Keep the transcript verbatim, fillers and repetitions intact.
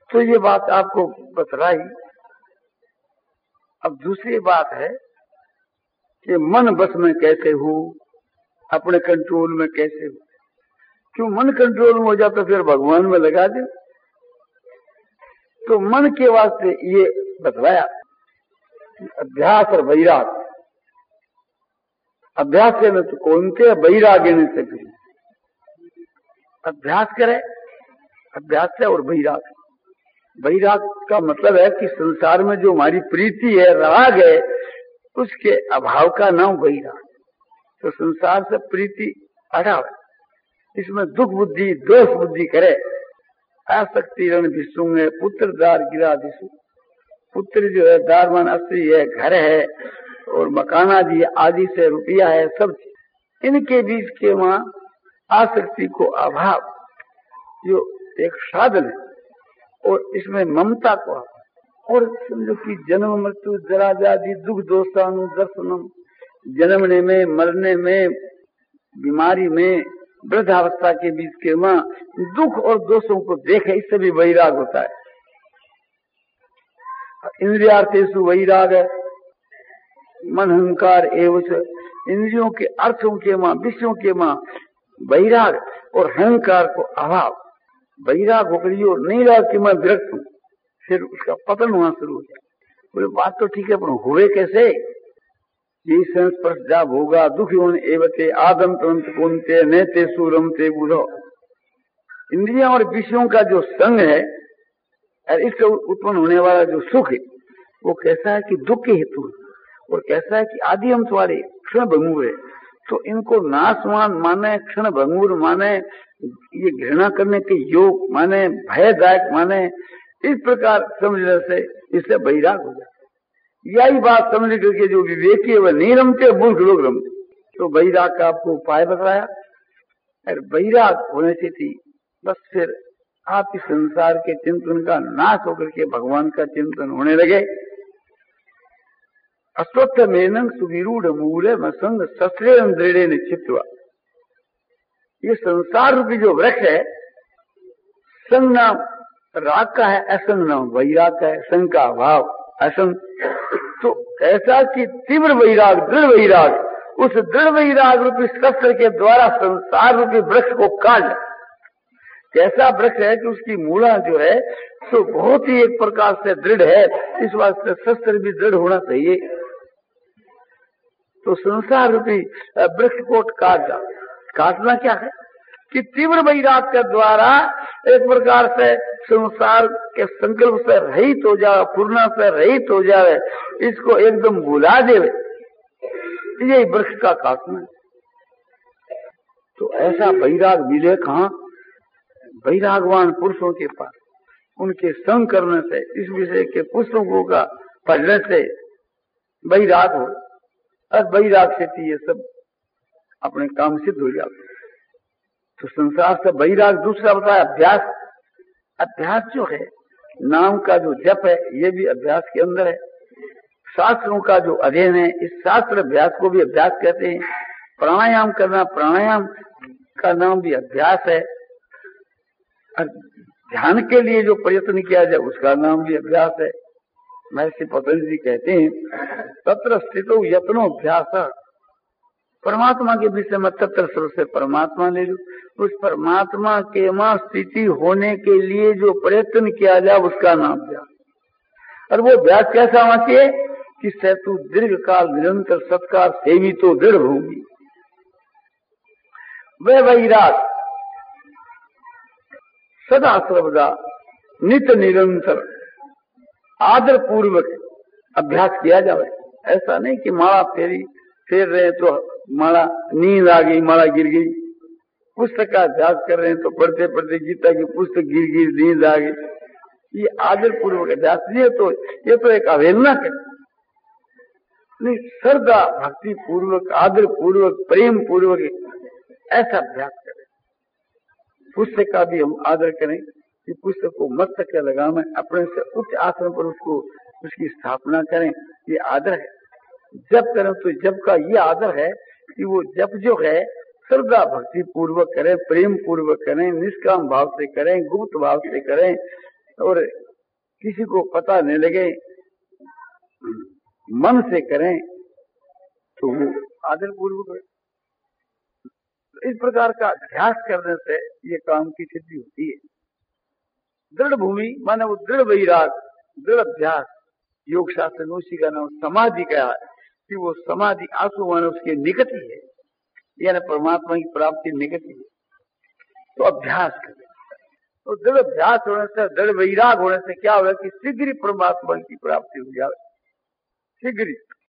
तो ये बात आपको बतलाई। अब दूसरी बात है कि मन बस में कैसे हो, अपने कंट्रोल में कैसे हो। क्यों मन कंट्रोल में हो जाता फिर भगवान में लगा दे। तो मन के वास्ते ये बतलाया अभ्यास और वैराग। अभ्यास करने तो कौन थे, वैराग्य ने से फिर अभ्यास करे, अभ्यास है और वैराग। वैराग का मतलब है कि संसार में जो हमारी प्रीति है, राग है, उसके अभाव का नाम वैराग। तो संसार से प्रीति हटाओ, इसमें दुख बुद्धि दोष बुद्धि करे। आसक्ति रण विसुंगे पुत्र दार गिरा दिशु। पुत्र जो है दार मान अस्त्री है, घर है और मकान आदि आदि से रुपया है, सब इनके बीच के वहां आसक्ति को अभाव जो एक साधन है, और इसमें ममता को अभाव। और समझो कि जन्म मृत्यु जरा व्याधि दुख दोषानु दर्शनम, जन्मने में, मरने में, बीमारी में, वृद्धावस्था के बीच के वहां दुख और दोषों को देखे, इससे भी वैराग होता है। इंद्रियार्थेषु वैराग है, मन अहंकार एवं इंद्रियों के अर्थों के मां विषयों के मां वैराग और अहंकार को अभाव। वैराग होकर यो नहीं रहा कि मैं विरक्त हूं, फिर उसका पतन होना शुरू हो जाए। बोले बात तो ठीक है, पर हुए कैसे? ये संस्पर्श जाब होगा दुख एवते आदम तंत कौनते नेते सूरमते बुधो। इंद्रियों और विषयों का जो संग है और इससे उत्पन्न होने वाला जो सुख है, वो कैसा है कि दुख के हेतु है, और कैसा है कि आदि अंत वाले क्षण भंगुर है। तो इनको नाशवान माने, क्षण भंगुर माने, ये घृणा करने के योग माने, भयदायक माने, इस प्रकार समझने से इससे वैराग हो जाता है। यही बात समझ करके जो विवेकी है वह नहीं रमते, मूर्ख लोग रमते। तो वैराग का आपको उपाय बताया, और वैराग होने से थी बस फिर आप इस संसार के चिंतन का नाश होकर के भगवान का चिंतन होने लगे। अस्वस्थ मेनन सुविरूढ़ मूले मसंग शस्त्रे दृढ़े निश्चित्वा। ये संसार रूपी जो वृक्ष है, संग नाम राग का है, असंग नाम वैराग का है। संग का अभाव असंग। तो ऐसा कि तीव्र वैराग, दृढ़ वैराग, उस दृढ़ वैराग रूपी शस्त्र के द्वारा संसार रूपी वृक्ष को काट। कैसा वृक्ष है कि उसकी मूला जो है तो बहुत ही एक प्रकार से दृढ़ है, इस वास्ते शस्त्र भी दृढ़ होना चाहिए। तो संसार रूपी वृक्ष को काट जा। काटना क्या है कि तीव्र वैराग के द्वारा एक प्रकार से संसार के संकल्प से रहित हो जाए, पूर्णा से रहित हो जाए, इसको एकदम भुला दे, यही वृक्ष का काटना। तो ऐसा वैराग मिले कहाँ? वैरागवान पुरुषों के पास, उनके संग करने से, इस विषय के पुस्तकों का पढ़ने से वैराग हो, और वैराग से ये सब अपने काम सिद्ध हो जाते। तो संसार से वैराग। दूसरा बताया अभ्यास। अभ्यास जो है, नाम का जो जप है, ये भी अभ्यास के अंदर है। शास्त्रों का जो अध्ययन है, इस शास्त्र अभ्यास को भी अभ्यास कहते हैं। प्राणायाम करना, प्राणायाम का नाम भी अभ्यास है। और ध्यान के लिए जो प्रयत्न किया जाए, उसका नाम भी अभ्यास है। महर्षि पतंजलि कहते हैं तत्र स्थितो यत्नो अभ्यास। परमात्मा के विषय में तत्र सर्व से परमात्मा ले लो। उस परमात्मा के मां स्थिति होने के लिए जो प्रयत्न किया जाए, उसका नाम अभ्यास। और वो अभ्यास कैसा होना चाहिए कि सेतु दीर्घ काल निरंतर सत्कार सेवी तो दृढ़ होगी। वह वैराग सदा सर्वदा नित्य निरंतर आदर पूर्वक अभ्यास किया जाए। ऐसा नहीं कि माला फेरी फेर रहे तो माला नींद आ गई, माला गिर गई। पुस्तक का अभ्यास कर रहे हैं तो पढ़ते पढ़ते गीता की पुस्तक गिर गई, नींद आ गई। ये आदर पूर्वक अभ्यास नहीं, तो ये तो एक अवहेलना कर नहीं, श्रद्धा भक्ति पूर्वक, आदर पूर्वक, प्रेम पूर्वक ऐसा अभ्यास करें। पुस्तक का भी हम आदर करें कि पुस्तक को मस्तक के लगावे, अपने से उच्च आसन पर उसको उसकी स्थापना करें, ये आदर है। जप करें तो जप का ये आदर है कि वो जप जो है श्रद्धा भक्ति पूर्वक करें, प्रेम पूर्वक करें, निष्काम भाव से करें, गुप्त भाव से करें, और किसी को पता नहीं लगे, मन से करें तो वो आदर पूर्वक। इस प्रकार का अभ्यास करने से ये काम की सिद्धि होती है। दृढ़ भूमि माने वो दृढ़ वैराग, दृढ़ अभ्यास। योग शास्त्र में उसी का नाम समाधि का है कि वो समाधि आंसू माने उसके निकट ही है, यानी परमात्मा की प्राप्ति निकट ही है। तो अभ्यास करें, तो दृढ़ अभ्यास होने से, दृढ़ वैराग होने से क्या होगा कि शीघ्र परमात्मा की प्राप्ति हो जाए, शीघ्र।